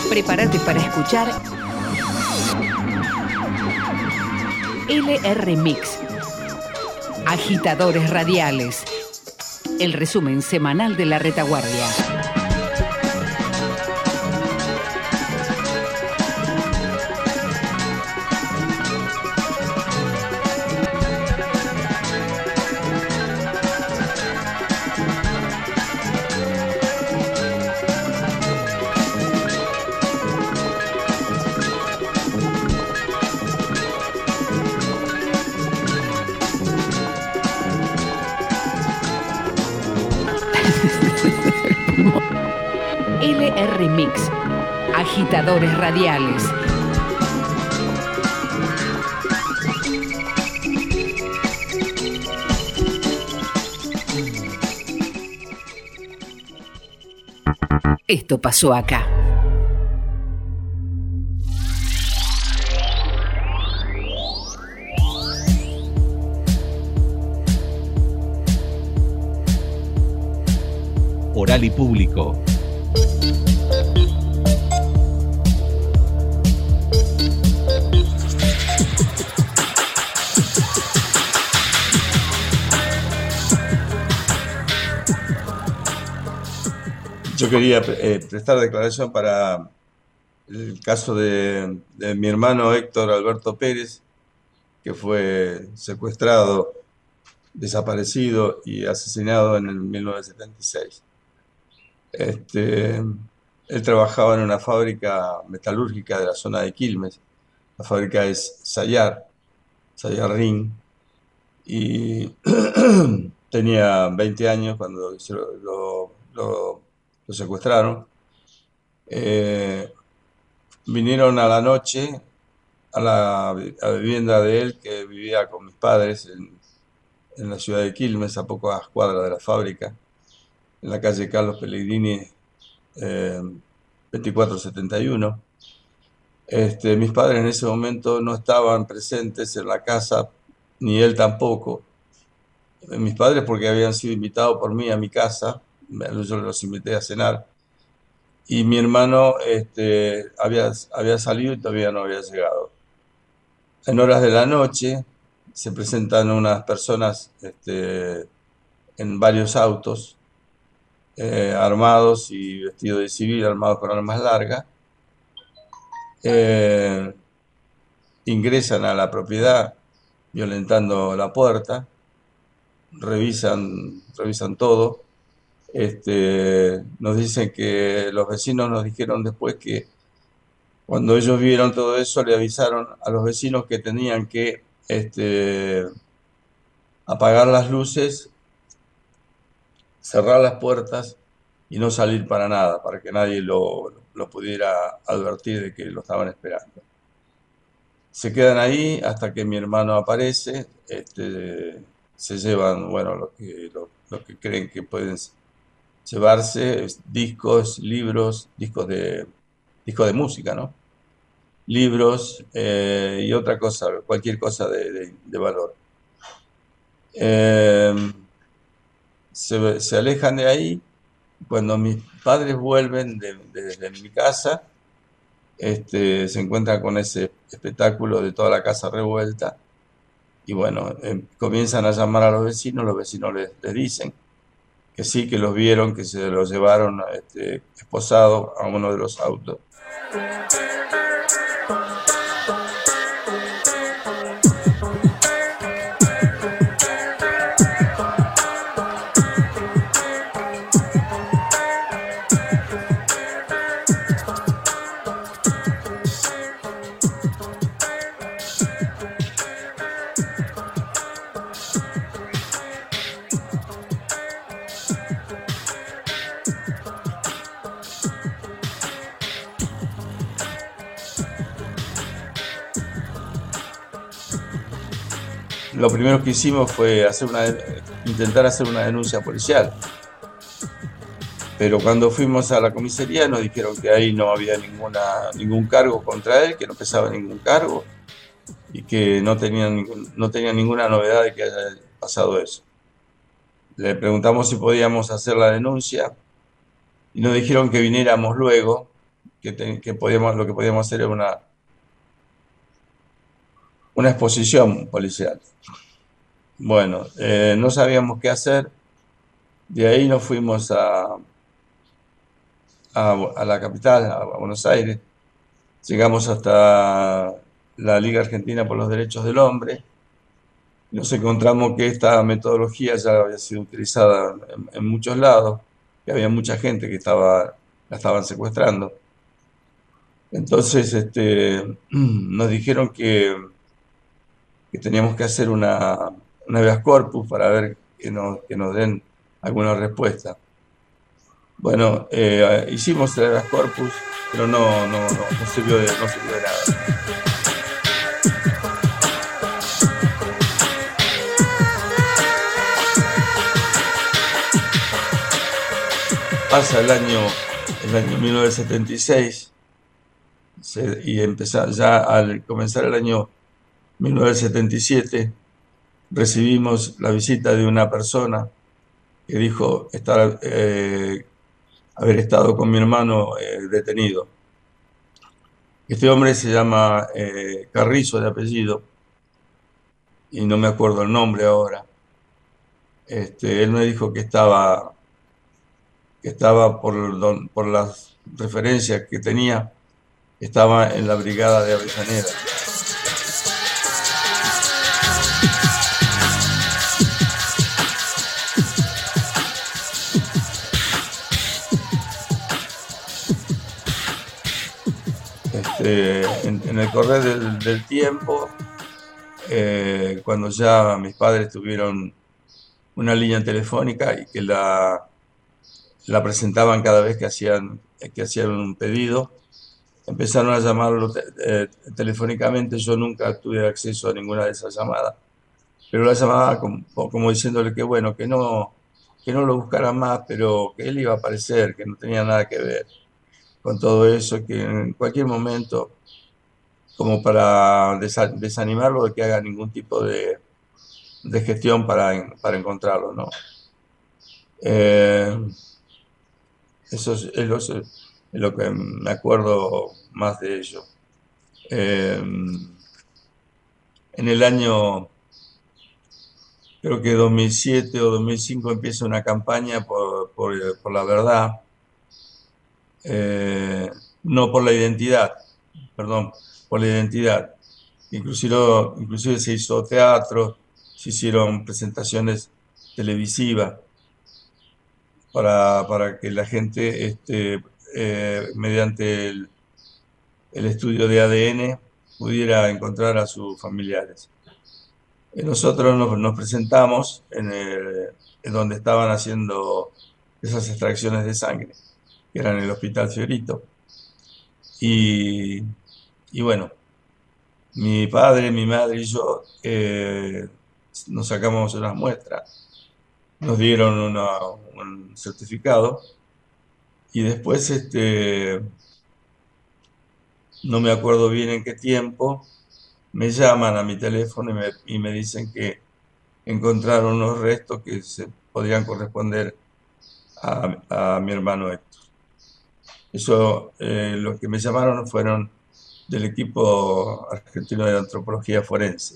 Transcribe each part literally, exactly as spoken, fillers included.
Prepárate para escuchar L R Mix, Agitadores Radiales, el resumen semanal de la retaguardia. L R Mix, Agitadores Radiales. Esto pasó acá. Oral y público. Yo quería eh, prestar declaración para el caso de, de mi hermano Héctor Alberto Pérez, que fue secuestrado, desaparecido y asesinado en el mil novecientos setenta y seis. Este, él trabajaba en una fábrica metalúrgica de la zona de Quilmes. La fábrica es Sayar, Sayar Ring, y tenía veinte años cuando se lo, lo, lo, lo secuestraron. Eh, vinieron a la noche a la, a la vivienda de él, que vivía con mis padres en, en la ciudad de Quilmes, a pocas cuadras de la fábrica, en la calle Carlos Pellegrini, eh, veinticuatro setenta y uno. Este, mis padres en ese momento no estaban presentes en la casa, ni él tampoco. Mis padres porque habían sido invitados por mí a mi casa, yo los invité a cenar, y mi hermano este, había, había salido y todavía no había llegado. En horas de la noche se presentan unas personas este, en varios autos, eh, armados y vestidos de civil, armados con armas largas. Eh, ingresan a la propiedad violentando la puerta, revisan, revisan todo. Este, nos dicen que los vecinos nos dijeron después que cuando ellos vieron todo eso le avisaron a los vecinos que tenían que este, apagar las luces, cerrar las puertas y no salir para nada, para que nadie lo, lo pudiera advertir de que lo estaban esperando. Se quedan ahí hasta que mi hermano aparece. Este, se llevan, bueno, lo que, lo, lo que creen que pueden llevarse, discos, libros, discos de, discos de música, ¿no? Libros eh, y otra cosa, cualquier cosa de, de, de valor. Eh, se, se alejan de ahí. Cuando mis padres vuelven de, de, de mi casa, este, se encuentran con ese espectáculo de toda la casa revuelta. Y bueno, eh, comienzan a llamar a los vecinos, los vecinos les, les dicen que sí, que los vieron, que se los llevaron este, esposados a uno de los autos. Lo primero que hicimos fue hacer una, intentar hacer una denuncia policial. Pero cuando fuimos a la comisaría nos dijeron que ahí no había ninguna, ningún cargo contra él, que no pesaba ningún cargo y que no tenían, ningún, no tenían ninguna novedad de que haya pasado eso. Le preguntamos si podíamos hacer la denuncia y nos dijeron que viniéramos luego que, te, que podíamos, lo que podíamos hacer era una, una exposición policial. Bueno, eh, no sabíamos qué hacer. De ahí nos fuimos a, a, a la capital, a, a Buenos Aires. Llegamos hasta la Liga Argentina por los Derechos del Hombre. Nos encontramos que esta metodología ya había sido utilizada en, en muchos lados, que había mucha gente que estaba, la estaban secuestrando. Entonces este, nos dijeron que, que teníamos que hacer una, una habeas corpus para ver que nos, que nos den alguna respuesta. Bueno, eh, hicimos el habeas corpus, pero no, no, no, no, sirvió de, no sirvió de nada. Pasa el año, el año mil novecientos setenta y seis se, y empezar, ya al comenzar el año mil novecientos setenta y siete recibimos la visita de una persona que dijo estar, eh, haber estado con mi hermano eh, detenido. Este hombre se llama eh, Carrizo de apellido y no me acuerdo el nombre ahora. Este, él me dijo que estaba... que estaba por, por las referencias que tenía, estaba en la brigada de Avellaneda. Este, en, en el correr del, del tiempo, eh, cuando ya mis padres tuvieron una línea telefónica y que la la presentaban cada vez que hacían, que hacían un pedido, empezaron a llamarlo te, eh, telefónicamente. Yo nunca tuve acceso a ninguna de esas llamadas, pero la llamaba como, como diciéndole que bueno, que no, que no lo buscara más, pero que él iba a aparecer, que no tenía nada que ver con todo eso, que en cualquier momento, como para desa, desanimarlo de que haga ningún tipo de, de gestión para, para encontrarlo, ¿no? Eh, Eso es, es, lo, es lo que me acuerdo más de ello. Eh, en el año, creo que dos mil siete o dos mil cinco, empieza una campaña por, por, por la verdad, eh, no por la identidad, perdón, por la identidad. Inclusive, inclusive se hizo teatro, se hicieron presentaciones televisivas, Para, para que la gente, este, eh, mediante el, el estudio de A D N, pudiera encontrar a sus familiares. Eh, nosotros nos, nos presentamos en, el, en donde estaban haciendo esas extracciones de sangre, que era en el Hospital Fiorito. Y, y bueno, mi padre, mi madre y yo eh, nos sacamos unas muestras. Nos dieron una, un certificado y después, este, no me acuerdo bien en qué tiempo, me llaman a mi teléfono y me, y me dicen que encontraron unos restos que se podrían corresponder a, a mi hermano Héctor. Eso, eh, los que me llamaron fueron del equipo argentino de antropología forense.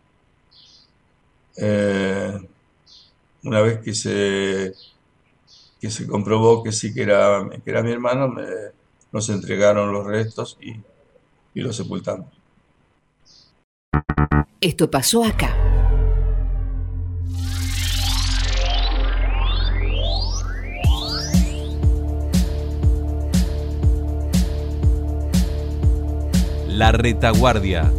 Eh, Una vez que se, que se comprobó que sí que era, que era mi hermano, me, nos entregaron los restos y, y los sepultamos. Esto pasó acá. La Retaguardia.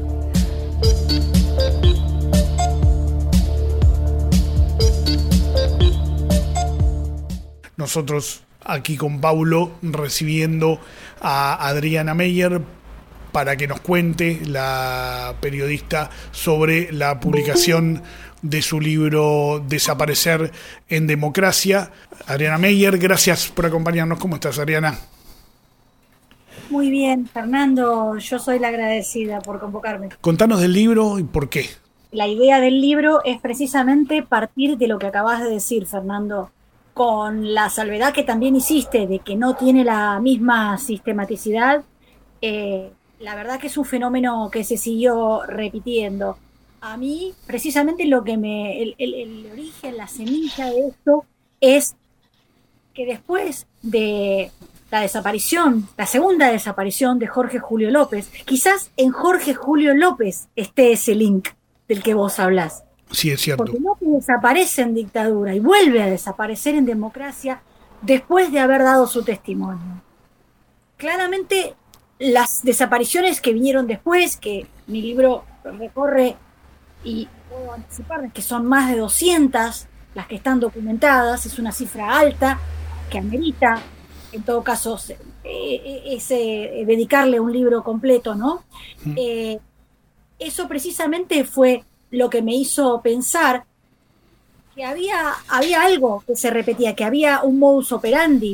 Nosotros aquí con Paulo recibiendo a Adriana Meyer para que nos cuente, la periodista, sobre la publicación de su libro Desaparecer en Democracia. Adriana Meyer, gracias por acompañarnos. ¿Cómo estás, Adriana? Muy bien, Fernando, yo soy la agradecida por convocarme. Contanos del libro y por qué. La idea del libro es precisamente partir de lo que acabas de decir, Fernando. con la salvedad que también hiciste de que no tiene la misma sistematicidad, eh, la verdad que es un fenómeno que se siguió repitiendo. A mí, precisamente lo que me, el, el, el origen, la semilla de esto es que después de la desaparición, la segunda desaparición de Jorge Julio López, quizás en Jorge Julio López esté ese link del que vos hablás. Sí, es cierto. Porque López desaparece en dictadura y vuelve a desaparecer en democracia después de haber dado su testimonio. Claramente, las desapariciones que vinieron después, que mi libro recorre, y puedo anticipar que son más de doscientas las que están documentadas, es una cifra alta que amerita, en todo caso, eh, ese, dedicarle un libro completo, ¿no? Mm. Eh, eso precisamente fue lo que me hizo pensar que había, había algo que se repetía, que había un modus operandi.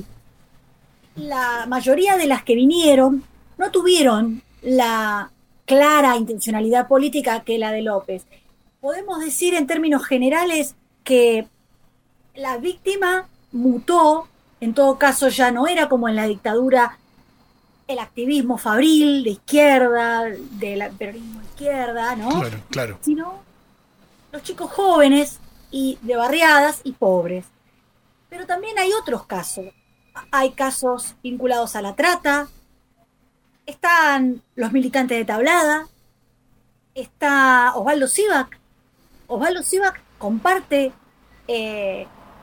La mayoría de las que vinieron no tuvieron la clara intencionalidad política que la de López. Podemos decir en términos generales que la víctima mutó, en todo caso ya no era como en la dictadura el activismo fabril de izquierda, del peronismo de izquierda, ¿no? Claro, claro. Sino los chicos jóvenes y de barriadas y pobres. Pero también hay otros casos. Hay casos vinculados a la trata, están los militantes de Tablada, está Osvaldo Sivak. Osvaldo Sivak comparte eh,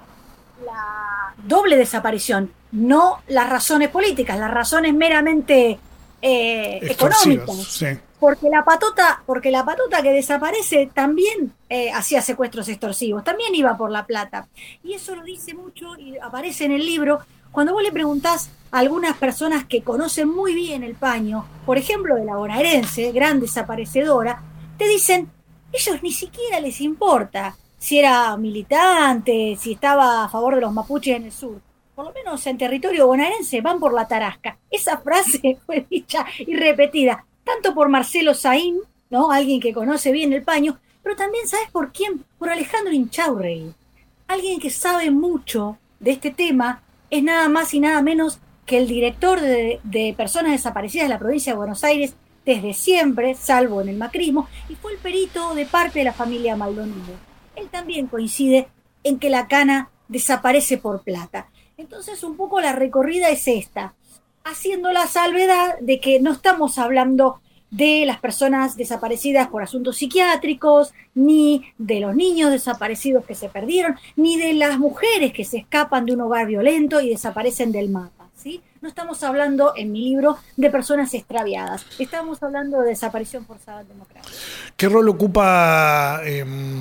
la doble desaparición, no las razones políticas, las razones meramente eh, económicas. Sí. Porque la patota, porque la patota que desaparece también eh, hacía secuestros extorsivos, también iba por la plata. Y eso lo dice mucho y aparece en el libro cuando vos le preguntás a algunas personas que conocen muy bien el paño, por ejemplo de la bonaerense, gran desaparecedora, te dicen, ellos ni siquiera les importa si era militante, si estaba a favor de los mapuches en el sur. Por lo menos en territorio bonaerense van por la tarasca. Esa frase fue dicha y repetida tanto por Marcelo Saín, ¿no? Alguien que conoce bien el paño, pero también, ¿sabes por quién? Por Alejandro Inchaurrey. Alguien que sabe mucho de este tema, es nada más y nada menos que el director de, de personas desaparecidas de la provincia de Buenos Aires desde siempre, salvo en el macrismo, y fue el perito de parte de la familia Maldonado. Él también coincide en que la cana desaparece por plata. Entonces, un poco la recorrida es esta, haciendo la salvedad de que no estamos hablando de las personas desaparecidas por asuntos psiquiátricos, ni de los niños desaparecidos que se perdieron, ni de las mujeres que se escapan de un hogar violento y desaparecen del mapa, ¿sí? No estamos hablando, en mi libro, de personas extraviadas. Estamos hablando de desaparición forzada democrática. ¿Qué rol ocupa eh,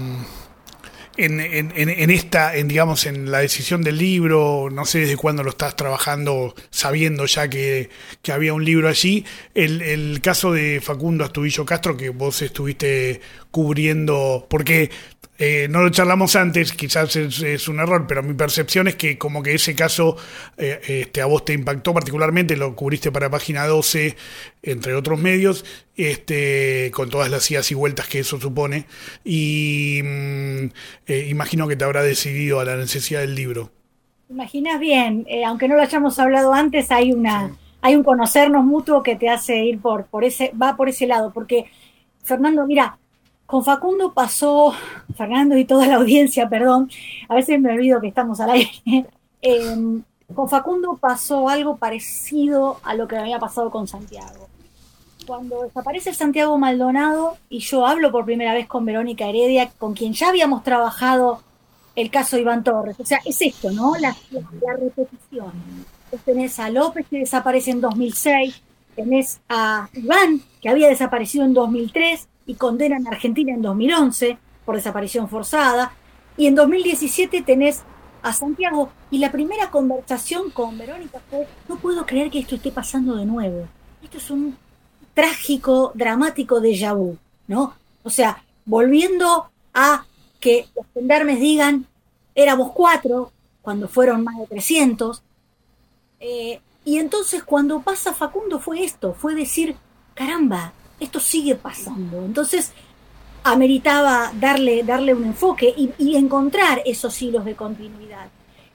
en, en, en esta, en, digamos, en la decisión del libro? No sé desde cuándo lo estás trabajando, sabiendo ya que, que había un libro allí. El, el caso de Facundo Astudillo Castro, que vos estuviste cubriendo, porque eh, no lo charlamos antes, quizás es, es un error, pero mi percepción es que como que ese caso eh, este, a vos te impactó particularmente, lo cubriste para Página doce, entre otros medios, este, con todas las idas y vueltas que eso supone, y mm, eh, imagino que te habrá decidido a la necesidad del libro. Imaginas bien, eh, aunque no lo hayamos hablado antes, hay una sí. hay un conocernos mutuo que te hace ir por, por ese, va por ese lado, porque Fernando, mira, con Facundo pasó, Fernando y toda la audiencia, perdón, a veces me olvido que estamos al aire, eh, con Facundo pasó algo parecido a lo que me había pasado con Santiago. Cuando desaparece Santiago Maldonado y yo hablo por primera vez con Verónica Heredia, con quien ya habíamos trabajado el caso Iván Torres, o sea, es esto, ¿no? La, la, la repetición. Entonces tenés a López que desaparece en dos mil seis, tenés a Iván que había desaparecido en dos mil tres y condenan a Argentina en dos mil once por desaparición forzada, y en dos mil diecisiete tenés a Santiago, y la primera conversación con Verónica fue, no puedo creer que esto esté pasando de nuevo, esto es un trágico, dramático déjà vu, ¿no? O sea, volviendo a que los gendarmes digan, éramos cuatro, cuando fueron más de trescientos, eh, y entonces cuando pasa Facundo fue esto, fue decir, caramba, esto sigue pasando. Entonces ameritaba darle, darle un enfoque y, y encontrar esos hilos de continuidad.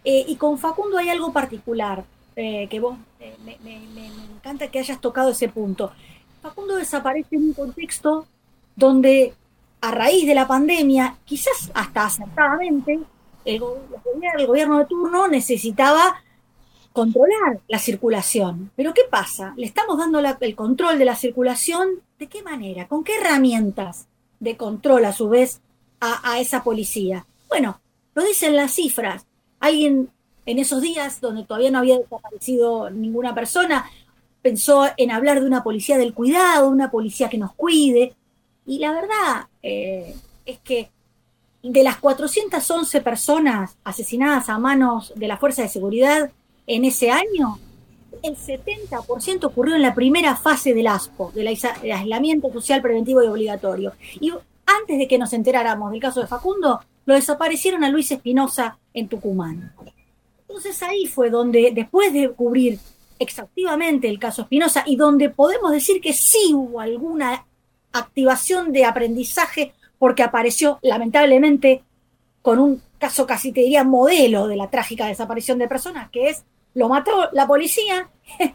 Eh, y con Facundo hay algo particular, eh, que vos eh, me, me, me, me encanta que hayas tocado ese punto. Facundo desaparece en un contexto donde, a raíz de la pandemia, quizás hasta acertadamente, el, el gobierno de turno necesitaba controlar la circulación. Pero ¿qué pasa? Le estamos dando la, el control de la circulación, ¿de qué manera? ¿Con qué herramientas de control, a su vez, a, a esa policía? Bueno, lo dicen las cifras. Alguien en esos días, donde todavía no había desaparecido ninguna persona, pensó en hablar de una policía del cuidado, una policía que nos cuide. Y la verdad eh, es que de las cuatrocientas once personas asesinadas a manos de la Fuerza de Seguridad en ese año, el setenta por ciento ocurrió en la primera fase del ASPO, del aislamiento social preventivo y obligatorio. Y antes de que nos enteráramos del caso de Facundo, lo desaparecieron a Luis Espinosa en Tucumán. Entonces ahí fue donde, después de cubrir exhaustivamente el caso Espinosa, y donde podemos decir que sí hubo alguna activación de aprendizaje, porque apareció lamentablemente con un caso casi te diría modelo de la trágica desaparición de personas, que es, lo mató la policía,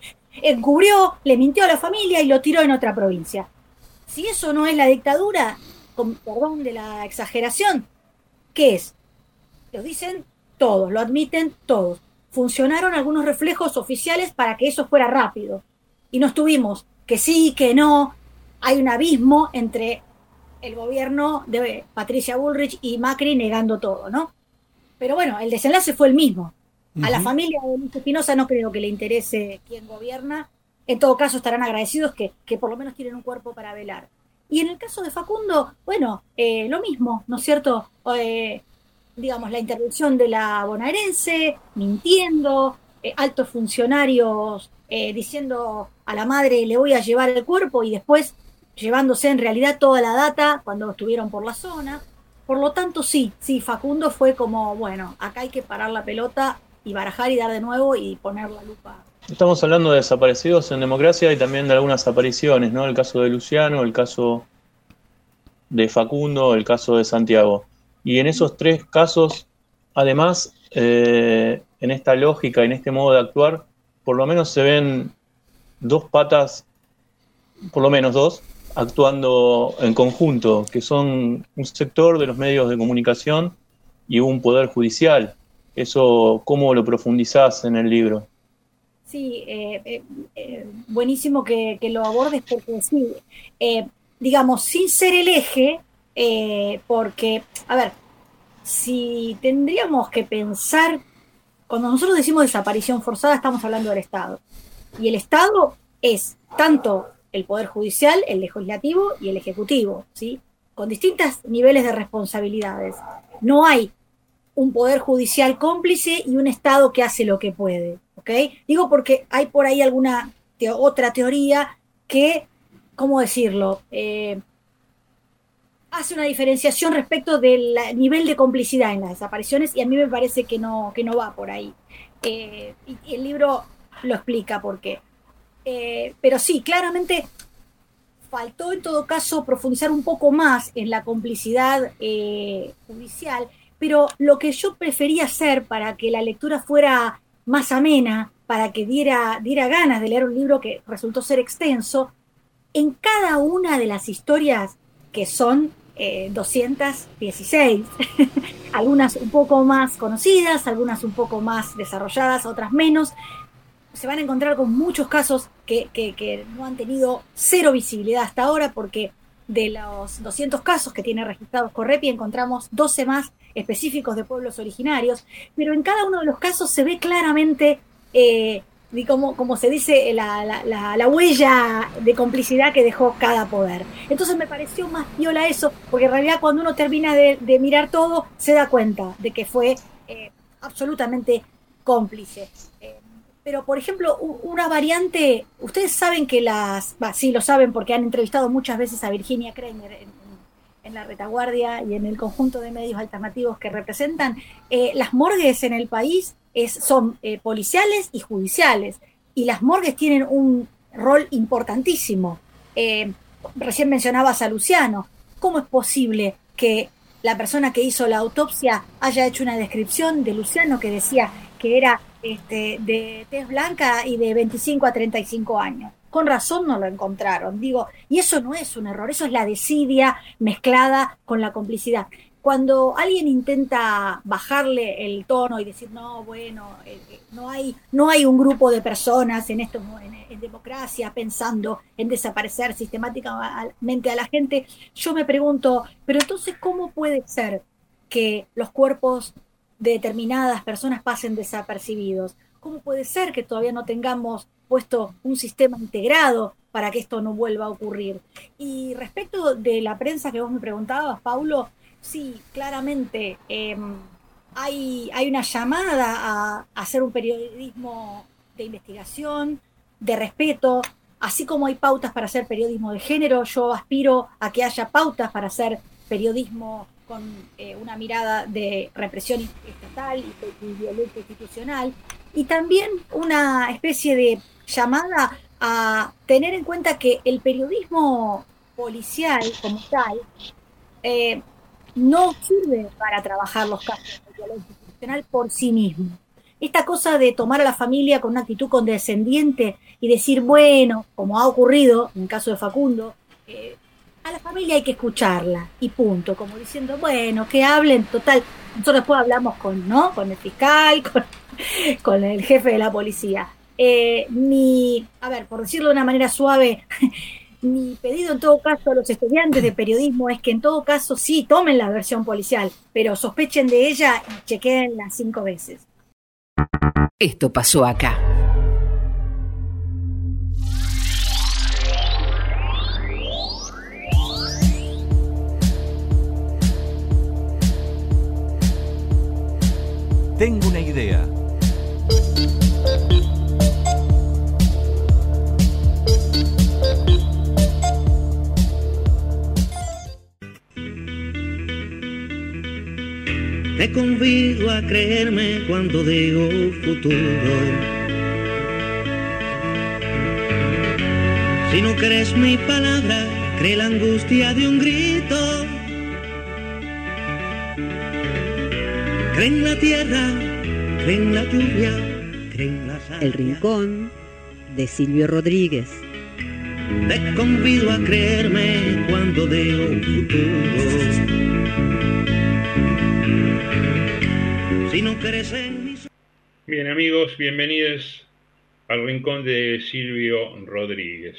encubrió, le mintió a la familia y lo tiró en otra provincia. Si eso no es la dictadura, con perdón de la exageración, ¿qué es? Lo dicen todos, lo admiten todos. Funcionaron algunos reflejos oficiales para que eso fuera rápido. Y no estuvimos que sí, que no. Hay un abismo entre el gobierno de Patricia Bullrich y Macri negando todo, ¿no? Pero bueno, el desenlace fue el mismo. Uh-huh. A la familia de Luis Espinosa no creo que le interese quién gobierna. En todo caso estarán agradecidos que, que por lo menos tienen un cuerpo para velar. Y en el caso de Facundo, bueno, eh, lo mismo, ¿no es cierto? Eh, digamos, la intervención de la bonaerense, mintiendo, eh, altos funcionarios eh, diciendo a la madre le voy a llevar el cuerpo y después llevándose en realidad toda la data cuando estuvieron por la zona. Por lo tanto, sí, sí, Facundo fue como, bueno, acá hay que parar la pelota y barajar y dar de nuevo y poner la lupa. Estamos hablando de desaparecidos en democracia y también de algunas apariciones, ¿no? El caso de Luciano, el caso de Facundo, el caso de Santiago. Y en esos tres casos, además, eh, en esta lógica, en este modo de actuar, por lo menos se ven dos patas, por lo menos dos, actuando en conjunto, que son un sector de los medios de comunicación y un poder judicial. Eso, ¿cómo lo profundizás en el libro? Sí, eh, eh, eh, buenísimo que, que lo abordes porque sí, eh, digamos, sin ser el eje, eh, porque, a ver, si tendríamos que pensar, cuando nosotros decimos desaparición forzada, estamos hablando del Estado. Y el Estado es tanto el Poder Judicial, el Legislativo y el Ejecutivo, ¿sí? Con distintos niveles de responsabilidades. No hay un Poder Judicial cómplice y un Estado que hace lo que puede, ¿ok? Digo porque hay por ahí alguna te- otra teoría que, ¿cómo decirlo?, eh, hace una diferenciación respecto del nivel de complicidad en las desapariciones y a mí me parece que no, que no va por ahí. Eh, y, y el libro lo explica por qué. Eh, pero sí, claramente faltó en todo caso profundizar un poco más en la complicidad eh, judicial, pero lo que yo prefería hacer para que la lectura fuera más amena, para que diera, diera ganas de leer un libro que resultó ser extenso, en cada una de las historias, que son eh, doscientas dieciséis, algunas un poco más conocidas, algunas un poco más desarrolladas, otras menos, se van a encontrar con muchos casos que, que, que no han tenido cero visibilidad hasta ahora, porque de los doscientos casos que tiene registrados Correpi encontramos doce más específicos de pueblos originarios, pero en cada uno de los casos se ve claramente, eh, como, como se dice, la, la, la, la huella de complicidad que dejó cada poder. Entonces me pareció más viola eso, porque en realidad cuando uno termina de, de mirar todo, se da cuenta de que fue eh, absolutamente cómplice. Eh, Pero, por ejemplo, una variante, ustedes saben que las, bah, sí lo saben porque han entrevistado muchas veces a Virginia Kramer en, en La Retaguardia y en el conjunto de medios alternativos que representan, eh, las morgues en el país es, son eh, policiales y judiciales, y las morgues tienen un rol importantísimo. Eh, recién mencionabas a Luciano. ¿Cómo es posible que la persona que hizo la autopsia haya hecho una descripción de Luciano que decía que era este, de tez blanca y de veinticinco a treinta y cinco años. Con razón no lo encontraron, digo, y eso no es un error, eso es la desidia mezclada con la complicidad. Cuando alguien intenta bajarle el tono y decir, no, bueno, eh, no hay no hay un grupo de personas en, esto, en, en democracia pensando en desaparecer sistemáticamente a la gente, yo me pregunto, pero entonces, ¿cómo puede ser que los cuerpos de determinadas personas pasen desapercibidos? ¿Cómo puede ser que todavía no tengamos puesto un sistema integrado para que esto no vuelva a ocurrir? Y respecto de la prensa que vos me preguntabas, Paulo, sí, claramente eh, hay, hay una llamada a, a hacer un periodismo de investigación, de respeto, así como hay pautas para hacer periodismo de género, yo aspiro a que haya pautas para hacer periodismo con eh, una mirada de represión estatal y, y violencia institucional, y también una especie de llamada a tener en cuenta que el periodismo policial como tal eh, no sirve para trabajar los casos de violencia institucional por sí mismo. Esta cosa de tomar a la familia con una actitud condescendiente y decir, bueno, como ha ocurrido en el caso de Facundo, eh, a la familia hay que escucharla y punto, como diciendo, bueno, que hablen, total, nosotros después hablamos con, ¿no? Con el fiscal, con, con el jefe de la policía. Eh, mi, a ver, por decirlo de una manera suave, mi pedido en todo caso a los estudiantes de periodismo es que en todo caso sí tomen la versión policial, pero sospechen de ella y chequéenla cinco veces. Esto pasó acá. Tengo una idea. Te convido a creerme cuando digo futuro. Si no crees mi palabra, cree la angustia de un grito. Cree en la tierra, cree en la lluvia, cree en la sal. El Rincón, de Silvio Rodríguez. Te convido a creerme cuando digo futuro. Si no crees en mis... Bien, amigos, bienvenidos al Rincón de Silvio Rodríguez.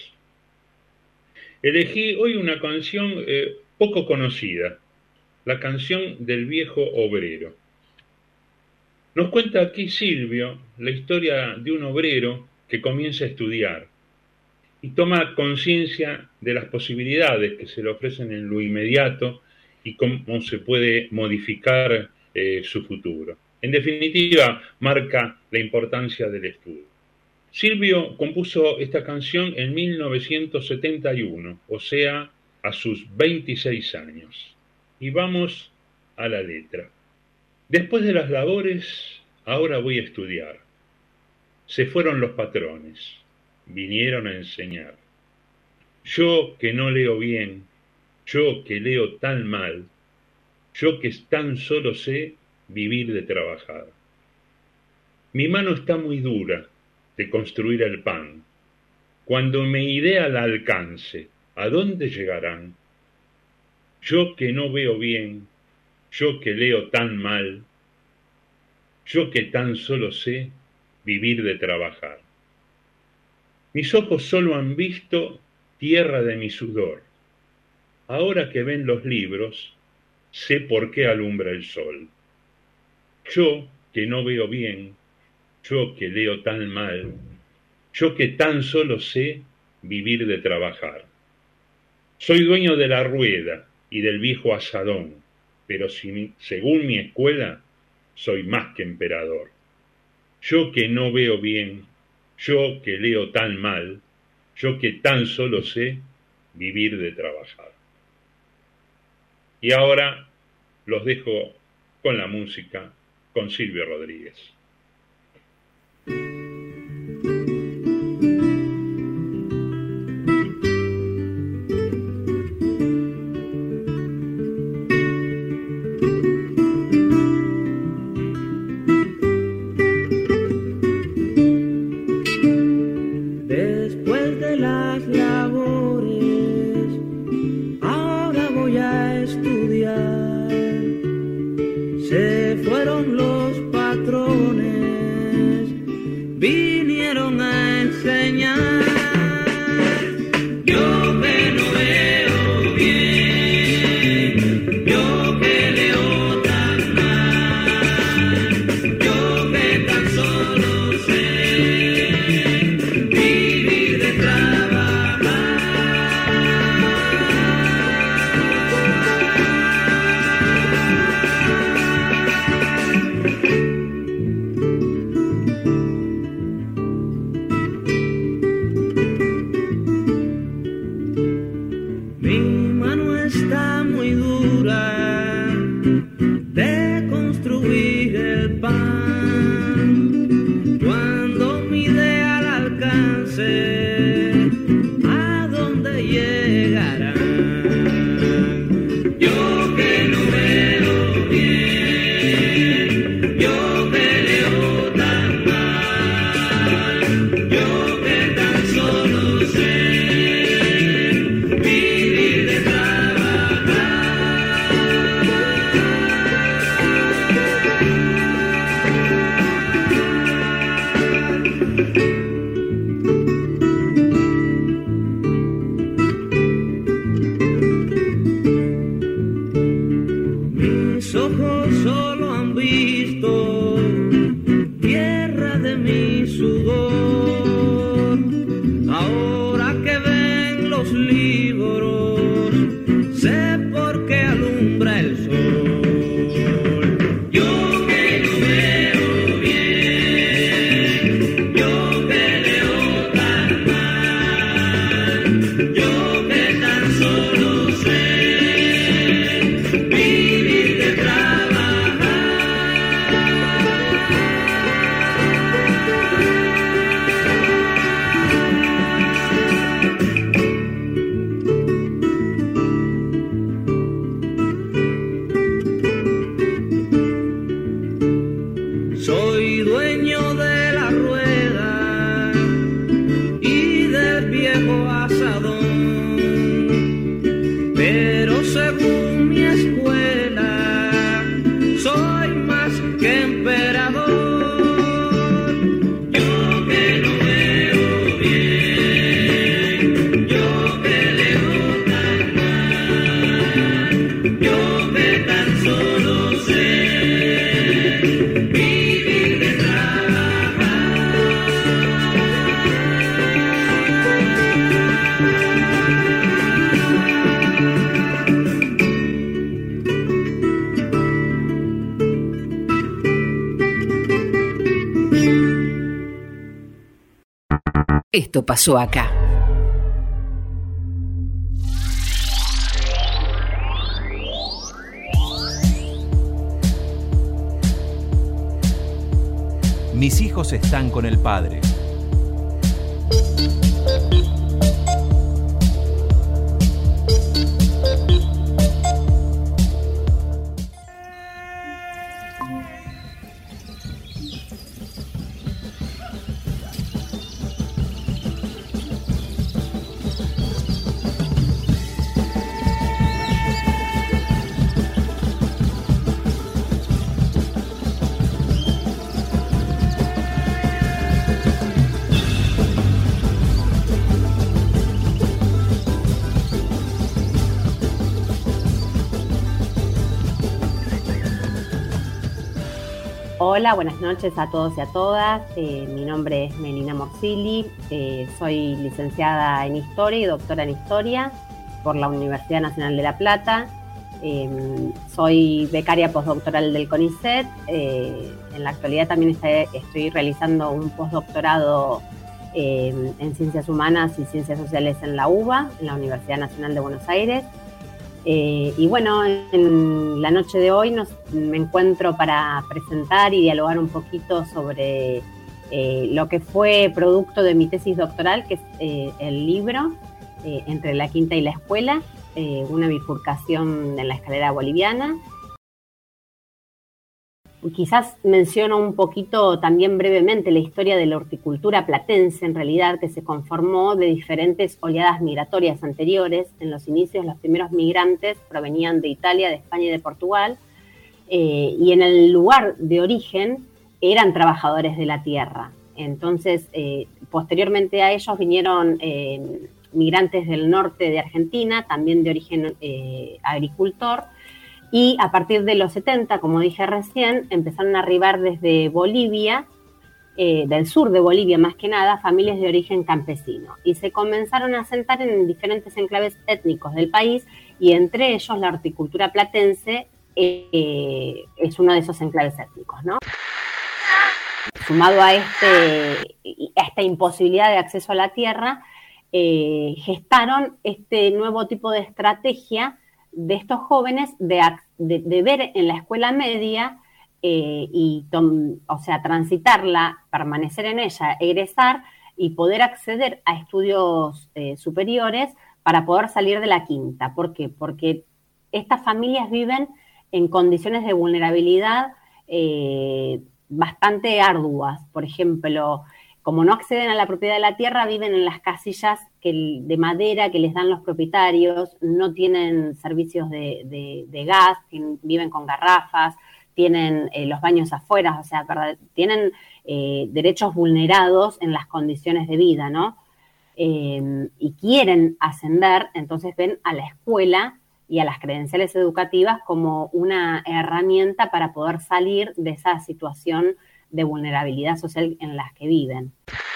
Elegí hoy una canción eh, poco conocida, la canción del viejo obrero. Nos cuenta aquí Silvio la historia de un obrero que comienza a estudiar y toma conciencia de las posibilidades que se le ofrecen en lo inmediato y cómo se puede modificar eh, su futuro. En definitiva, marca la importancia del estudio. Silvio compuso esta canción en mil novecientos setenta y uno, o sea, a sus veintiséis años. Y vamos a la letra. Después de las labores, ahora voy a estudiar. Se fueron los patrones, vinieron a enseñar. Yo que no leo bien, yo que leo tan mal, yo que tan solo sé vivir de trabajar. Mi mano está muy dura de construir el pan. Cuando mi idea la alcance, ¿a dónde llegarán? Yo que no veo bien, yo que leo tan mal, yo que tan solo sé vivir de trabajar. Mis ojos solo han visto tierra de mi sudor. Ahora que ven los libros, sé por qué alumbra el sol. Yo que no veo bien, yo que leo tan mal, yo que tan solo sé vivir de trabajar. Soy dueño de la rueda y del viejo asadón, pero si, según mi escuela, soy más que emperador. Yo que no veo bien, yo que leo tan mal, yo que tan solo sé vivir de trabajar. Y ahora los dejo con la música, con Silvio Rodríguez. Esto pasó acá. Mis hijos están con el padre. Hola, buenas noches a todos y a todas. Eh, mi nombre es Melina Morsili, eh, soy licenciada en Historia y doctora en Historia por la Universidad Nacional de La Plata. Eh, soy becaria postdoctoral del CONICET. Eh, en la actualidad también está, estoy realizando un postdoctorado eh, en Ciencias Humanas y Ciencias Sociales en la U B A, en la Universidad Nacional de Buenos Aires. Eh, y bueno, en la noche de hoy nos, me encuentro para presentar y dialogar un poquito sobre eh, lo que fue producto de mi tesis doctoral, que es eh, el libro eh, Entre la Quinta y la Escuela, eh, una bifurcación en la escalera boliviana. Quizás menciono un poquito también brevemente la historia de la horticultura platense, en realidad, que se conformó de diferentes oleadas migratorias anteriores. En los inicios, los primeros migrantes provenían de Italia, de España y de Portugal, eh, y en el lugar de origen eran trabajadores de la tierra. Entonces, eh, posteriormente a ellos vinieron eh, migrantes del norte de Argentina, también de origen eh, agricultor, y a partir de los setenta, como dije recién, empezaron a arribar desde Bolivia, eh, del sur de Bolivia más que nada, familias de origen campesino. Y se comenzaron a asentar en diferentes enclaves étnicos del país, y entre ellos la horticultura platense eh, es uno de esos enclaves étnicos, ¿no? Sumado a, este, a esta imposibilidad de acceso a la tierra, eh, gestaron este nuevo tipo de estrategia de estos jóvenes de, de, de ver en la escuela media eh, y, tom, o sea, transitarla, permanecer en ella, egresar y poder acceder a estudios eh, superiores para poder salir de la quinta. ¿Por qué? Porque estas familias viven en condiciones de vulnerabilidad eh, bastante arduas. Por ejemplo, como no acceden a la propiedad de la tierra, viven en las casillas que, de madera que les dan los propietarios, no tienen servicios de, de, de gas, tienen, viven con garrafas, tienen eh, los baños afuera, o sea, ¿verdad? Tienen eh, derechos vulnerados en las condiciones de vida, ¿no? Eh, y quieren ascender, entonces ven a la escuela y a las credenciales educativas como una herramienta para poder salir de esa situación de vulnerabilidad social en las que viven.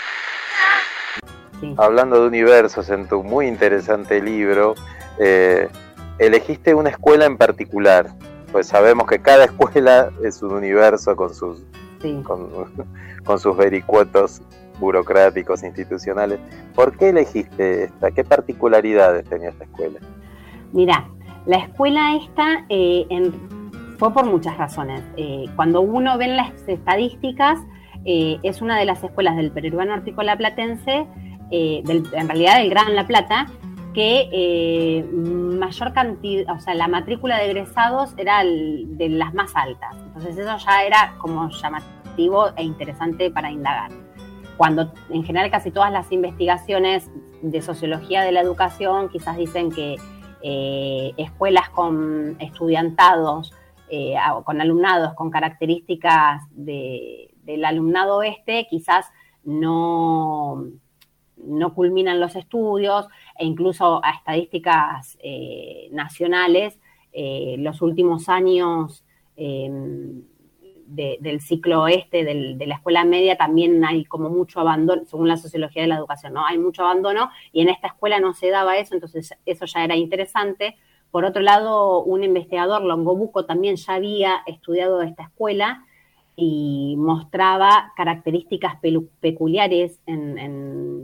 Sí. Hablando de universos, en tu muy interesante libro, eh, elegiste una escuela en particular, pues sabemos que cada escuela es un universo con sus, sí. con, con sus vericuetos burocráticos, institucionales. ¿Por qué elegiste esta? ¿Qué particularidades tenía esta escuela? Mirá, la escuela esta eh, en fue por muchas razones. Eh, cuando uno ve en las estadísticas, eh, es una de las escuelas del perurbano hortícola platense, eh, del, en realidad del Gran La Plata, que eh, mayor cantidad, o sea, la matrícula de egresados era el, de las más altas. Entonces eso ya era como llamativo e interesante para indagar. Cuando en general casi todas las investigaciones de sociología de la educación quizás dicen que eh, escuelas con estudiantados, Eh, con alumnados con características de, del alumnado este, quizás no, no culminan los estudios, e incluso a estadísticas eh, nacionales, eh, los últimos años eh, de, del ciclo este, del, de la escuela media, también hay como mucho abandono, según la sociología de la educación, ¿no? Hay mucho abandono, y en esta escuela no se daba eso, entonces eso ya era interesante. Por otro lado, un investigador, Longobuco, también ya había estudiado esta escuela y mostraba características peculiares en, en,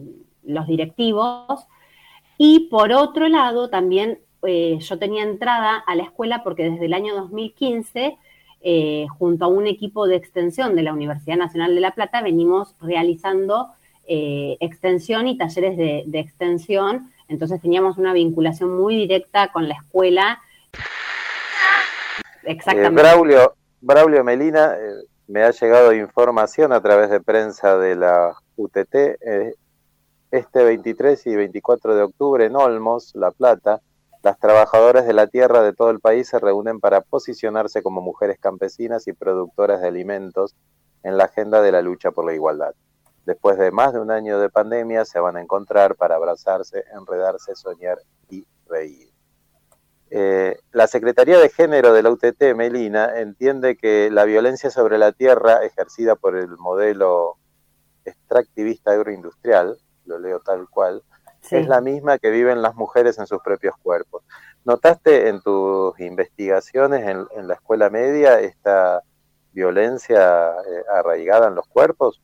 los directivos. Y por otro lado, también eh, yo tenía entrada a la escuela porque desde el año dos mil quince, eh, junto a un equipo de extensión de la Universidad Nacional de La Plata, venimos realizando eh, extensión y talleres de, de extensión. Entonces teníamos una vinculación muy directa con la escuela. Exactamente. Eh, Braulio, Braulio Melina, eh, me ha llegado información a través de prensa de la U T T. Eh, este veintitrés y veinticuatro de octubre en Olmos, La Plata, las trabajadoras de la tierra de todo el país se reúnen para posicionarse como mujeres campesinas y productoras de alimentos en la agenda de la lucha por la igualdad. Después de más de un año de pandemia, se van a encontrar para abrazarse, enredarse, soñar y reír. Eh, la Secretaría de Género de la U T T, Melina, entiende que la violencia sobre la tierra ejercida por el modelo extractivista agroindustrial, lo leo tal cual, sí, es la misma que viven las mujeres en sus propios cuerpos. ¿Notaste en tus investigaciones en, en la escuela media esta violencia eh, arraigada en los cuerpos?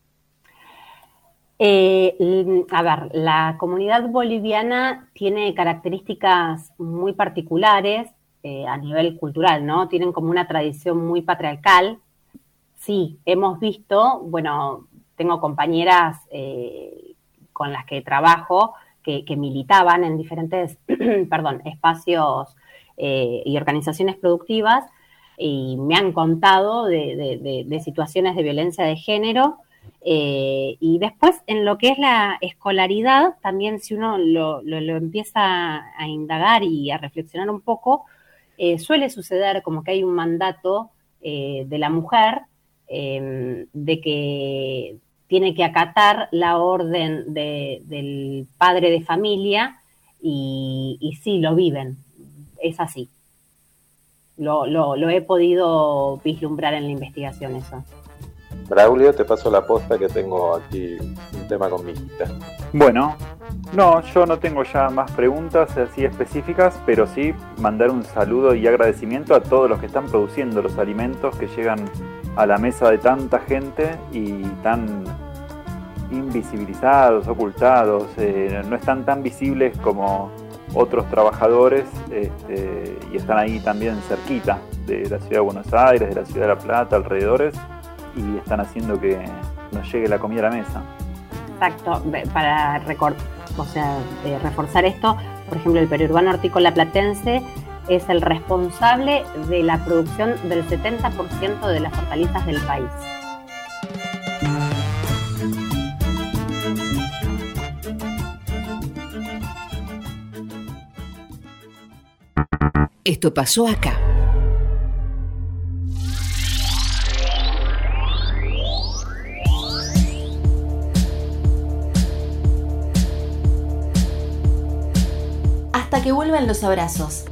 Eh, a ver, la comunidad boliviana tiene características muy particulares eh, a nivel cultural, ¿no? Tienen como una tradición muy patriarcal. Sí, hemos visto, bueno, tengo compañeras eh, con las que trabajo que, que militaban en diferentes, perdón, espacios eh, y organizaciones productivas y me han contado de, de, de, de situaciones de violencia de género. Eh, y después, en lo que es la escolaridad, también si uno lo, lo, lo empieza a indagar y a reflexionar un poco, eh, suele suceder como que hay un mandato eh, de la mujer eh, de que tiene que acatar la orden de, del padre de familia y, y sí, lo viven, es así. Lo, lo, lo he podido vislumbrar en la investigación eso. Braulio, te paso la posta que tengo aquí un tema con mi hijita. Bueno, no, yo no tengo ya más preguntas así específicas, pero sí mandar un saludo y agradecimiento a todos los que están produciendo los alimentos que llegan a la mesa de tanta gente y tan invisibilizados, ocultados, eh, no están tan visibles como otros trabajadores este, y están ahí también cerquita de la ciudad de Buenos Aires, de la ciudad de La Plata, alrededores, y están haciendo que nos llegue la comida a la mesa. Exacto, para record, o sea, eh, reforzar esto, por ejemplo, el periurbano hortícola platense es el responsable de la producción del setenta por ciento de las hortalizas del país. Esto pasó acá. Hasta que vuelvan los abrazos.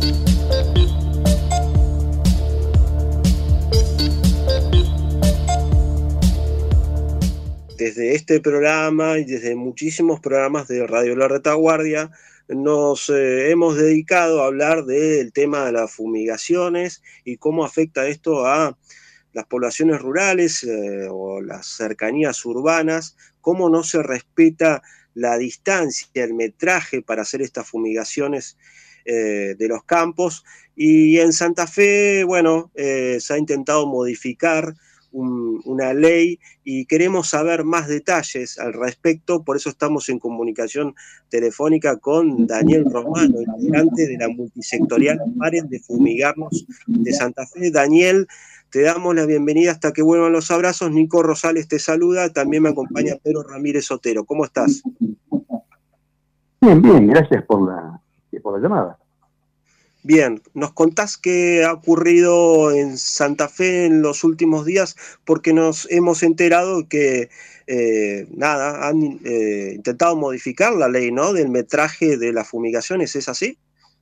Desde este programa y desde muchísimos programas de Radio La Retaguardia nos eh, hemos dedicado a hablar del tema de las fumigaciones y cómo afecta esto a las poblaciones rurales eh, o las cercanías urbanas, cómo no se respeta la distancia, el metraje para hacer estas fumigaciones eh, de los campos. Y en Santa Fe, bueno, eh, se ha intentado modificar un, una ley y queremos saber más detalles al respecto, por eso estamos en comunicación telefónica con Daniel Romano, integrante de la multisectorial Paren de Fumigarnos de Santa Fe. Daniel, te damos la bienvenida hasta que vuelvan los abrazos. Nico Rosales te saluda, también me acompaña Pedro Ramírez Otero. ¿Cómo estás? Bien, bien, gracias por la, por la llamada. Bien, ¿nos contás qué ha ocurrido en Santa Fe en los últimos días? Porque nos hemos enterado que, eh, nada, han eh, intentado modificar la ley, ¿no?, del metraje de las fumigaciones, ¿es así?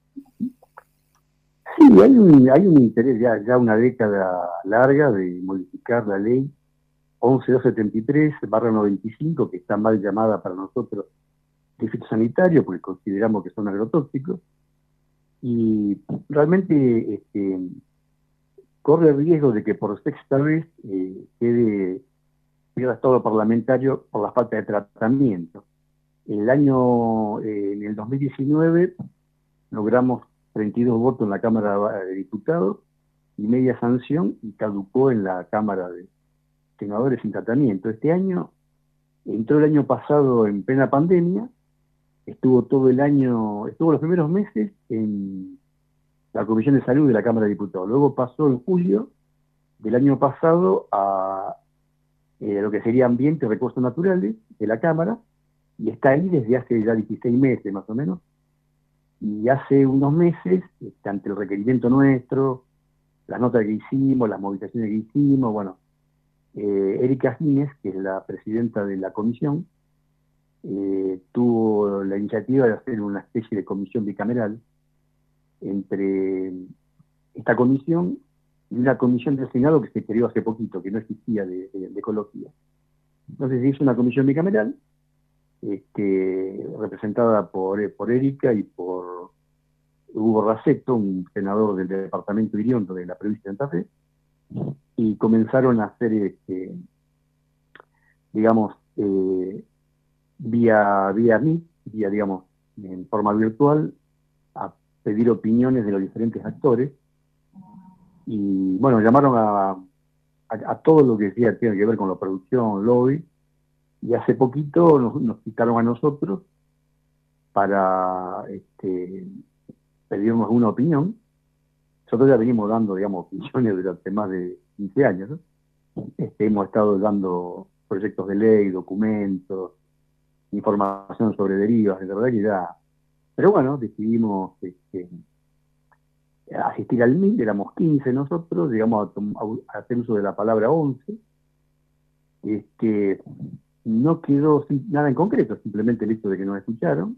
Sí, hay un, hay un interés ya, ya una década larga de modificar la ley once mil doscientos setenta y tres barra noventa y cinco, que está mal llamada para nosotros de fitosanitario, porque consideramos que son agrotóxicos, y realmente este, corre el riesgo de que por sexta vez eh, quede pierda todo parlamentario por la falta de tratamiento. El año, eh, en el dos mil diecinueve, logramos treinta y dos votos en la Cámara de Diputados y media sanción, y caducó en la Cámara de Senadores sin tratamiento. Este año, entró el año pasado en plena pandemia, estuvo todo el año, estuvo los primeros meses en la Comisión de Salud de la Cámara de Diputados. Luego pasó en julio del año pasado a eh, lo que sería Ambiente y Recursos Naturales de la Cámara, y está ahí desde hace ya dieciséis meses más o menos. Y hace unos meses, este, ante el requerimiento nuestro, las notas que hicimos, las movilizaciones que hicimos, bueno, eh, Erika Gines, que es la presidenta de la comisión, eh, tuvo la iniciativa de hacer una especie de comisión bicameral entre esta comisión y una comisión del Senado que se creó hace poquito, que no existía, de, de, de ecología. Entonces se hizo una comisión bicameral, este, representada por, por Erika y por Hugo Raceto, un senador del departamento de Iriondo de la provincia de Santa Fe, y comenzaron a hacer, este, digamos, eh, vía, vía mí, vía, digamos, en forma virtual, a pedir opiniones de los diferentes actores, y bueno, llamaron a, a, a todo lo que decía tiene que ver con la producción, lobby, y hace poquito nos, nos citaron a nosotros para este, pedirnos una opinión. Nosotros ya venimos dando, digamos, opiniones durante más de quince años, ¿no? Este, hemos estado dando proyectos de ley, documentos, información sobre derivas, de verdad que ya... Pero bueno, decidimos este, asistir al M I L, éramos quince nosotros, llegamos a, a hacer uso de la palabra once. Este... No quedó nada en concreto, simplemente el hecho de que nos escucharon,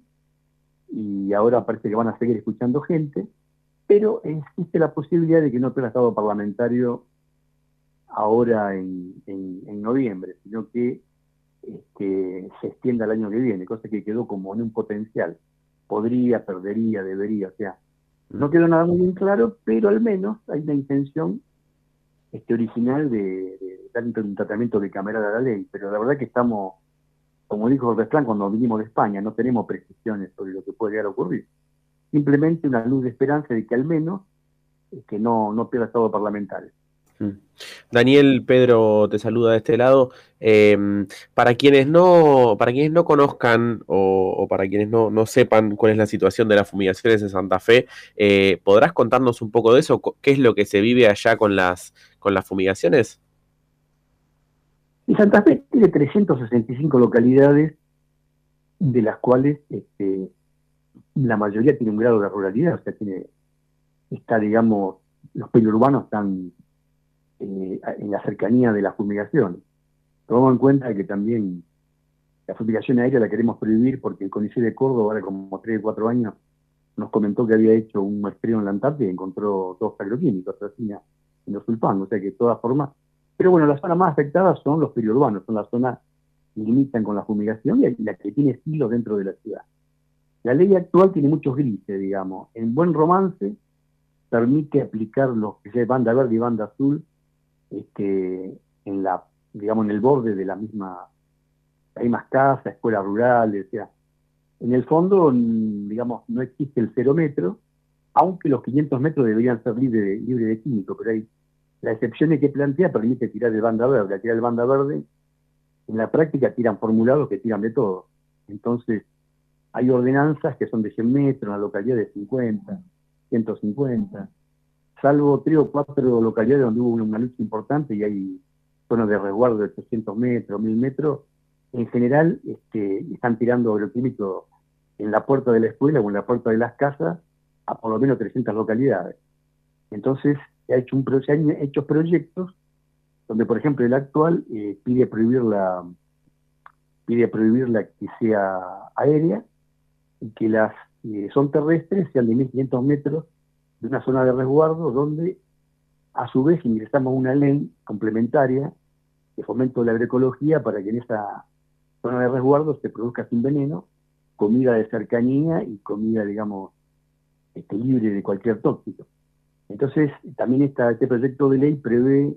y ahora parece que van a seguir escuchando gente, pero existe la posibilidad de que no sea el estado parlamentario ahora en, en, en noviembre, sino que este, se extienda el año que viene, cosa que quedó como en un potencial. Podría, perdería, debería, o sea, no quedó nada muy bien claro, pero al menos hay una intención este, original de, de dar un tratamiento bicameral a la ley, pero la verdad que estamos, como dijo Refrán cuando vinimos de España, no tenemos precisiones sobre lo que puede llegar a ocurrir. Simplemente una luz de esperanza de que al menos que no, no pierda estado parlamentario. Daniel, Pedro te saluda de este lado. Eh, para quienes no, para quienes no conozcan o, o para quienes no, no sepan cuál es la situación de las fumigaciones en Santa Fe, eh, ¿podrás contarnos un poco de eso? ¿Qué es lo que se vive allá con las, con las fumigaciones? Y Santa Fe tiene trescientas sesenta y cinco localidades, de las cuales este, la mayoría tiene un grado de ruralidad, o sea, tiene, está, digamos, los periurbanos están Eh, en la cercanía de la fumigación. Tomamos en cuenta que también la fumigación aérea la queremos prohibir porque el CONICET de Córdoba, ahora como tres o cuatro años, nos comentó que había hecho un muestreo en la Antártida y encontró dos agroquímicos, tracina y los sulfanos, o sea que de todas formas. Pero bueno, las zonas más afectadas son los periurbanos, son las zonas que limitan con la fumigación y la que tiene silos dentro de la ciudad. La ley actual tiene muchos grises, digamos. En buen romance permite aplicar los que sea banda verde y banda azul Este, en la, digamos, en el borde de la misma, hay más casas, escuelas rurales, o sea, en el fondo, digamos, no existe el cero metro, aunque los quinientos metros deberían ser libres de, libre de químicos, pero hay, la excepción que plantea permite tirar de banda verde. Al tirar de banda verde, en la práctica tiran formulados que tiran de todo. Entonces, hay ordenanzas que son de cien metros, en la localidad de cincuenta, ciento cincuenta, salvo tres o cuatro localidades donde hubo una lucha importante y hay zonas de resguardo de ochocientos metros, mil metros, en general este, están tirando agroquímicos en la puerta de la escuela o en la puerta de las casas a por lo menos trescientas localidades. Entonces se, ha hecho un, se han hecho proyectos donde, por ejemplo, el actual eh, pide prohibir la pide prohibir la que sea aérea y que las eh, son terrestres sean de mil quinientos metros de una zona de resguardo donde a su vez ingresamos una ley complementaria de fomento de la agroecología para que en esa zona de resguardo se produzca sin veneno, comida de cercanía y comida, digamos, este, libre de cualquier tóxico. Entonces, también esta, este proyecto de ley prevé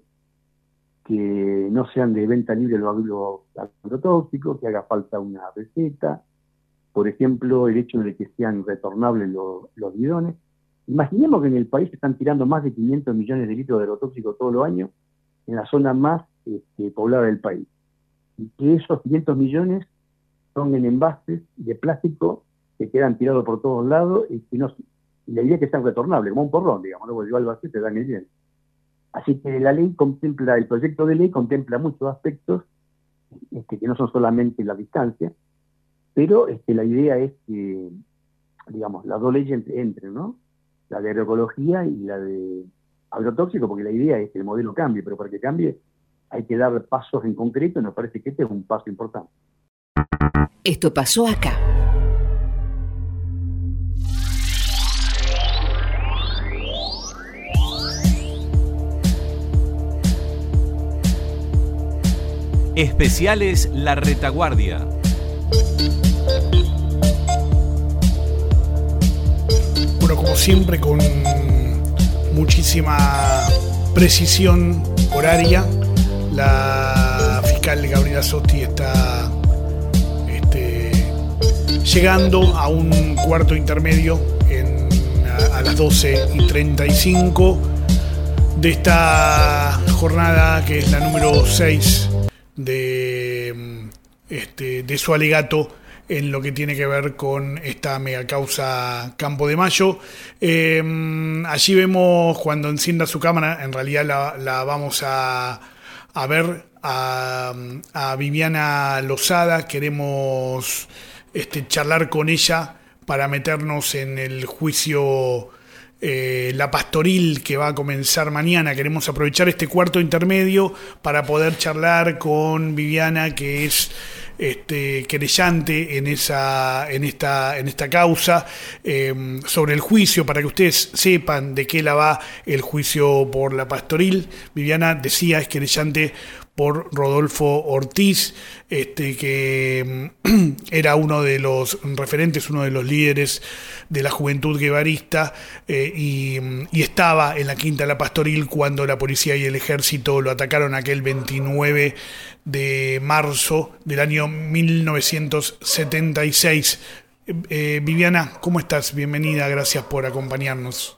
que no sean de venta libre los, los agrotóxicos, que haga falta una receta, por ejemplo, el hecho de que sean retornables los, los bidones. Imaginemos que en el país se están tirando más de quinientos millones de litros de agrotóxicos todos los años en la zona más este, poblada del país. Y que esos quinientos millones son en envases de plástico que quedan tirados por todos lados y, que no, y la idea es que sean retornables, como un porrón, digamos, ¿no? Porque yo algo así te dan el bien. Así que la ley contempla, el proyecto de ley contempla muchos aspectos este, que no son solamente la distancia, pero este, la idea es que, digamos, las dos leyes entren, ¿no? La de agroecología y la de agrotóxico, porque la idea es que el modelo cambie, pero para que cambie hay que dar pasos en concreto y nos parece que este es un paso importante. Esto pasó acá. Especiales La Retaguardia. Bueno, como siempre, con muchísima precisión horaria, la fiscal Gabriela Sosti está este, llegando a un cuarto intermedio en, a, a las doce y treinta y cinco de esta jornada, que es la número seis de, este, de su alegato en lo que tiene que ver con esta megacausa Campo de Mayo. Eh, allí vemos, cuando encienda su cámara, en realidad la, la vamos a, a ver a, a Viviana Lozada. Queremos este, charlar con ella para meternos en el juicio Eh, La Pastoril, que va a comenzar mañana. Queremos aprovechar este cuarto intermedio para poder charlar con Viviana, que es este, querellante en esa, en esta, en esta causa, eh, sobre el juicio, para que ustedes sepan de qué la va el juicio por La Pastoril. Viviana, decía, es querellante por Rodolfo Ortiz, este, que era uno de los referentes, uno de los líderes de la juventud guevarista, eh, y, y estaba en la Quinta La Pastoril cuando la policía y el ejército lo atacaron aquel veintinueve de marzo del año mil novecientos setenta y seis. Eh, Viviana, ¿cómo estás? Bienvenida, gracias por acompañarnos.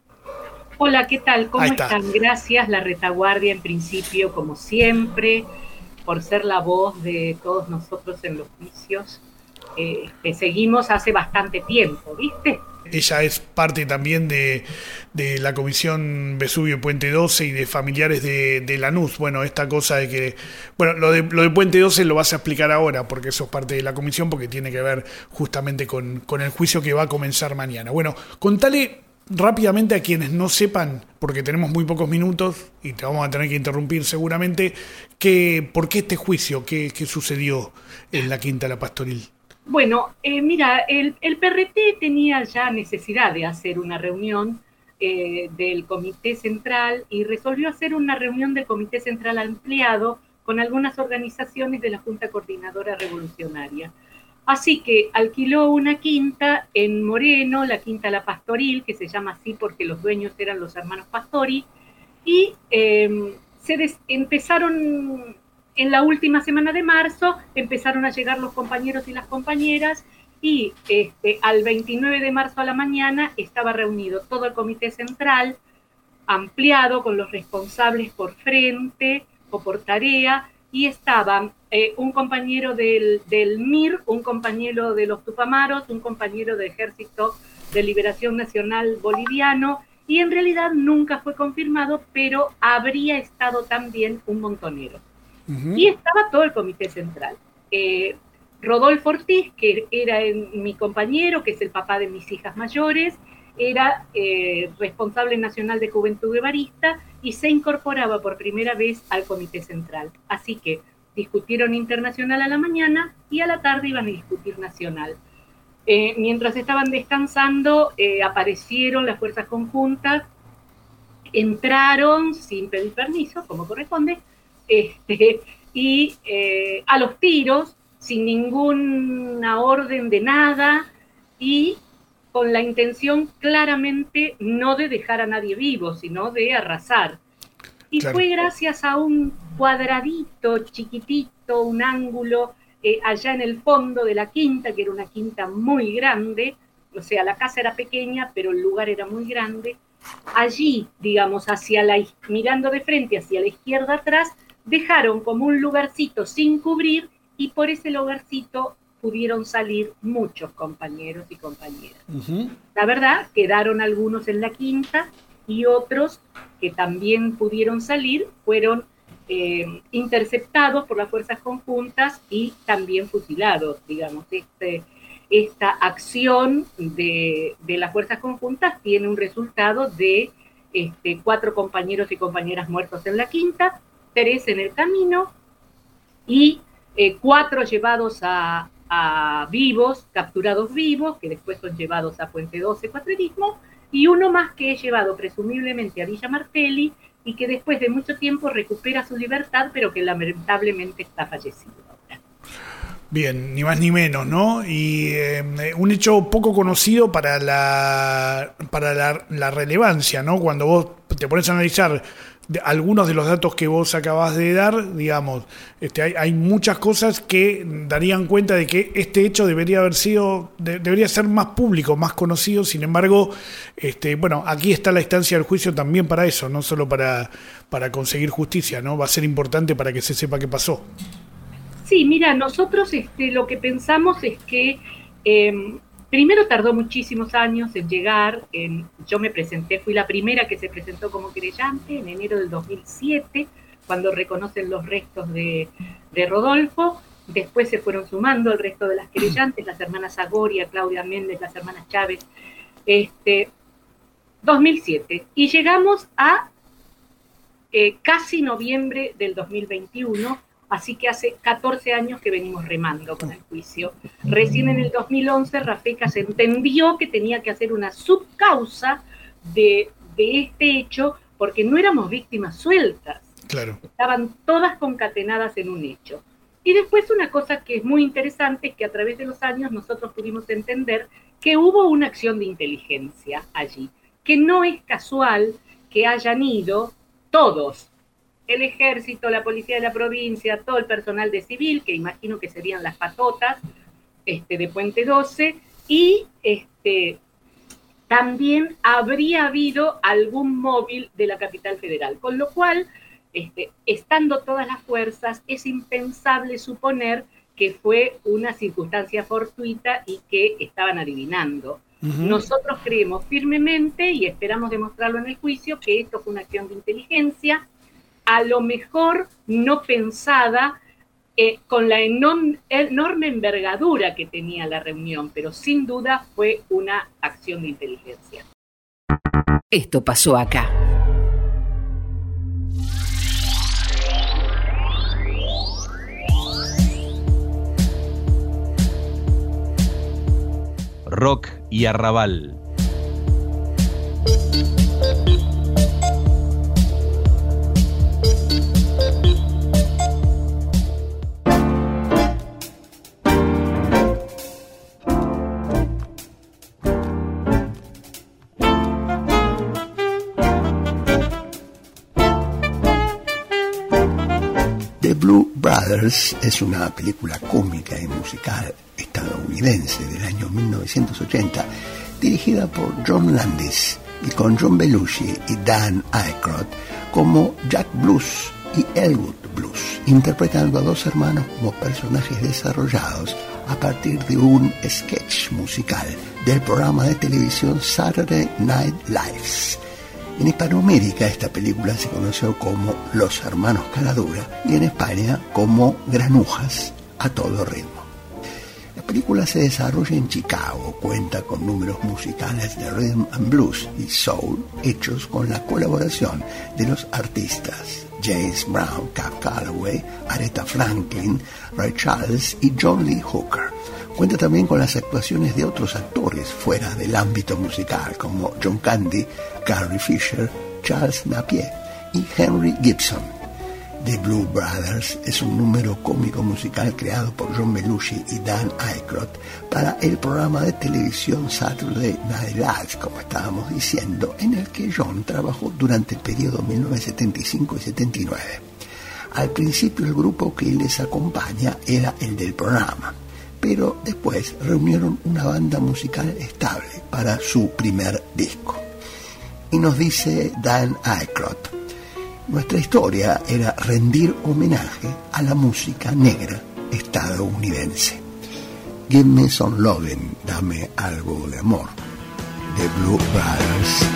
Hola, ¿qué tal? ¿Cómo están? Gracias, La Retaguardia, en principio, como siempre, por ser la voz de todos nosotros en los juicios, eh, que seguimos hace bastante tiempo, ¿viste? Ella es parte también de, de la Comisión Vesubio Puente doce y de familiares de, de Lanús. Bueno, esta cosa de que... Bueno, lo de, lo de Puente doce lo vas a explicar ahora, porque sos parte de la comisión, porque tiene que ver justamente con, con el juicio que va a comenzar mañana. Bueno, contale rápidamente a quienes no sepan, porque tenemos muy pocos minutos y te vamos a tener que interrumpir seguramente, que, ¿por qué este juicio? ¿Qué, qué sucedió en la Quinta La Pastoril? Bueno, eh, mira, el, el P R T tenía ya necesidad de hacer una reunión eh, del Comité Central y resolvió hacer una reunión del Comité Central ampliado con algunas organizaciones de la Junta Coordinadora Revolucionaria. Así que alquiló una quinta en Moreno, la Quinta La Pastoril, que se llama así porque los dueños eran los hermanos Pastori, y eh, se des- empezaron, en la última semana de marzo, empezaron a llegar los compañeros y las compañeras, y este, al veintinueve de marzo a la mañana estaba reunido todo el Comité Central, ampliado con los responsables por frente o por tarea, y estaban eh, un compañero del, del M I R, un compañero de los Tupamaros, un compañero del Ejército de Liberación Nacional Boliviano, y en realidad nunca fue confirmado, pero habría estado también un montonero. Uh-huh. Y estaba todo el Comité Central. Eh, Rodolfo Ortiz, que era el, mi compañero, que es el papá de mis hijas mayores, era eh, responsable nacional de Juventud Guevarista y se incorporaba por primera vez al Comité Central. Así que discutieron internacional a la mañana y a la tarde iban a discutir nacional. Eh, mientras estaban descansando, eh, aparecieron las fuerzas conjuntas, entraron sin pedir permiso, como corresponde, este, y eh, a los tiros, sin ninguna orden de nada, y con la intención claramente no de dejar a nadie vivo, sino de arrasar. Y claro, fue gracias a un cuadradito chiquitito, un ángulo eh, allá en el fondo de la quinta, que era una quinta muy grande, o sea, la casa era pequeña, pero el lugar era muy grande. Allí, digamos, hacia la, mirando de frente hacia la izquierda atrás, dejaron como un lugarcito sin cubrir y por ese lugarcito pudieron salir muchos compañeros y compañeras. Uh-huh. La verdad, quedaron algunos en la quinta y otros que también pudieron salir fueron eh, interceptados por las fuerzas conjuntas y también fusilados, digamos. Este, esta acción de, de las fuerzas conjuntas tiene un resultado de este, cuatro compañeros y compañeras muertos en la quinta, tres en el camino y eh, cuatro llevados a, a vivos, capturados vivos, que después son llevados a Puente doce, Cuatrerismo, y uno más que es llevado presumiblemente a Villa Martelli y que después de mucho tiempo recupera su libertad, pero que lamentablemente está fallecido. Bien, ni más ni menos, ¿no? Y eh, un hecho poco conocido para la para la, la relevancia, ¿no? Cuando vos te pones a analizar de, algunos de los datos que vos acabás de dar, digamos, este, hay, hay muchas cosas que darían cuenta de que este hecho debería haber sido, de, debería ser más público, más conocido. Sin embargo, este, bueno, aquí está la instancia del juicio también para eso, no solo para, para conseguir justicia, ¿no? Va a ser importante para que se sepa qué pasó. Sí, mira, nosotros este, lo que pensamos es que eh, primero tardó muchísimos años en llegar, en, yo me presenté, fui la primera que se presentó como querellante en enero del dos mil siete, cuando reconocen los restos de, de Rodolfo, después se fueron sumando el resto de las querellantes, las hermanas Agoria, Claudia Méndez, las hermanas Chávez, este, dos mil siete, y llegamos a eh, casi noviembre del dos mil veintiuno, así que hace catorce años que venimos remando con el juicio. Recién en el dos mil once Rafecas se entendió que tenía que hacer una subcausa de, de este hecho porque no éramos víctimas sueltas. Claro. Estaban todas concatenadas en un hecho. Y después una cosa que es muy interesante es que a través de los años nosotros pudimos entender que hubo una acción de inteligencia allí, que no es casual que hayan ido todos, el ejército, la policía de la provincia, todo el personal de civil, que imagino que serían las patotas este, de Puente doce, y este, también habría habido algún móvil de la capital federal, con lo cual, este, estando todas las fuerzas, es impensable suponer que fue una circunstancia fortuita y que estaban adivinando. Uh-huh. Nosotros creemos firmemente, y esperamos demostrarlo en el juicio, que esto fue una acción de inteligencia, a lo mejor no pensada eh, con la enorme, enorme envergadura que tenía la reunión, pero sin duda fue una acción de inteligencia. Esto pasó acá. Rock y arrabal. Blue Brothers es una película cómica y musical estadounidense del año mil novecientos ochenta, dirigida por John Landis y con John Belushi y Dan Aykroyd como Jack Blues y Elwood Blues, interpretando a dos hermanos como personajes desarrollados a partir de un sketch musical del programa de televisión Saturday Night Live. En Hispanoamérica esta película se conoció como Los Hermanos Caradura y en España como Granujas a todo ritmo. La película se desarrolla en Chicago, cuenta con números musicales de rhythm and blues y soul hechos con la colaboración de los artistas James Brown, Cab Calloway, Aretha Franklin, Ray Charles y John Lee Hooker. Cuenta también con las actuaciones de otros actores fuera del ámbito musical como John Candy, Carrie Fisher, Charles Napier y Henry Gibson. The Blue Brothers es un número cómico musical creado por John Belushi y Dan Aykroyd para el programa de televisión Saturday Night Live, como estábamos diciendo, en el que John trabajó durante el periodo mil novecientos setenta y cinco y setenta y nueve. Al principio el grupo que les acompaña era el del programa, pero después reunieron una banda musical estable para su primer disco. Y nos dice Dan Aykroyd: nuestra historia era rendir homenaje a la música negra estadounidense. Give Me Some Lovin', dame algo de amor, de Blue Brothers.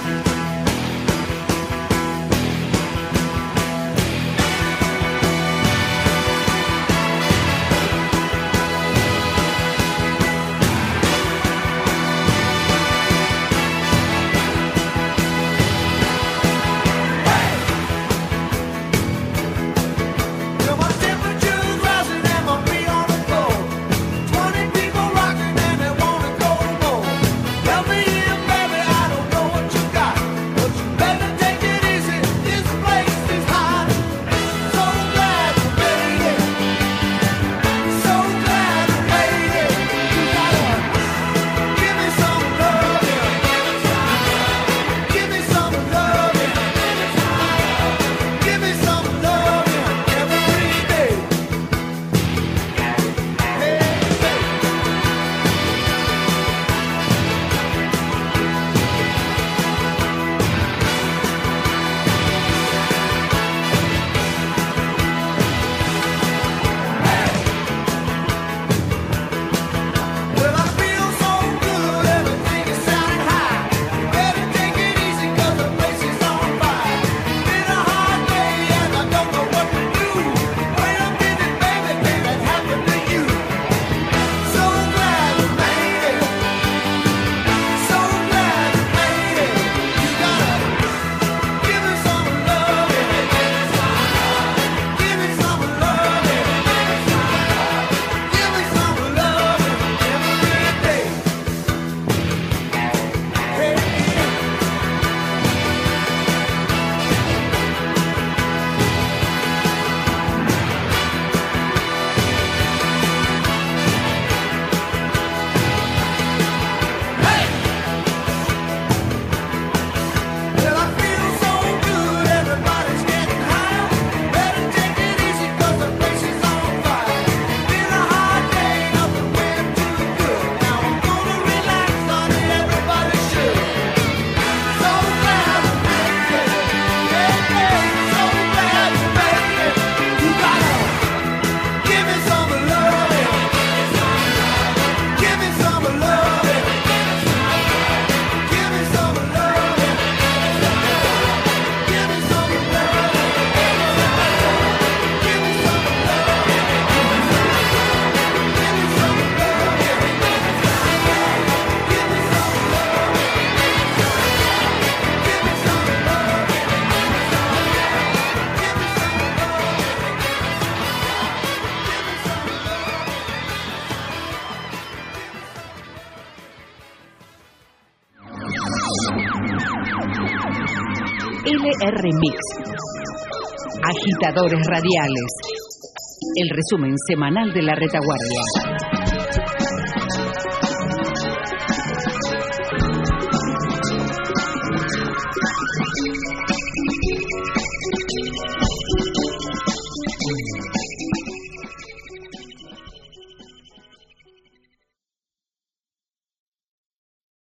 L R Mix. Agitadores radiales. El resumen semanal de la retaguardia.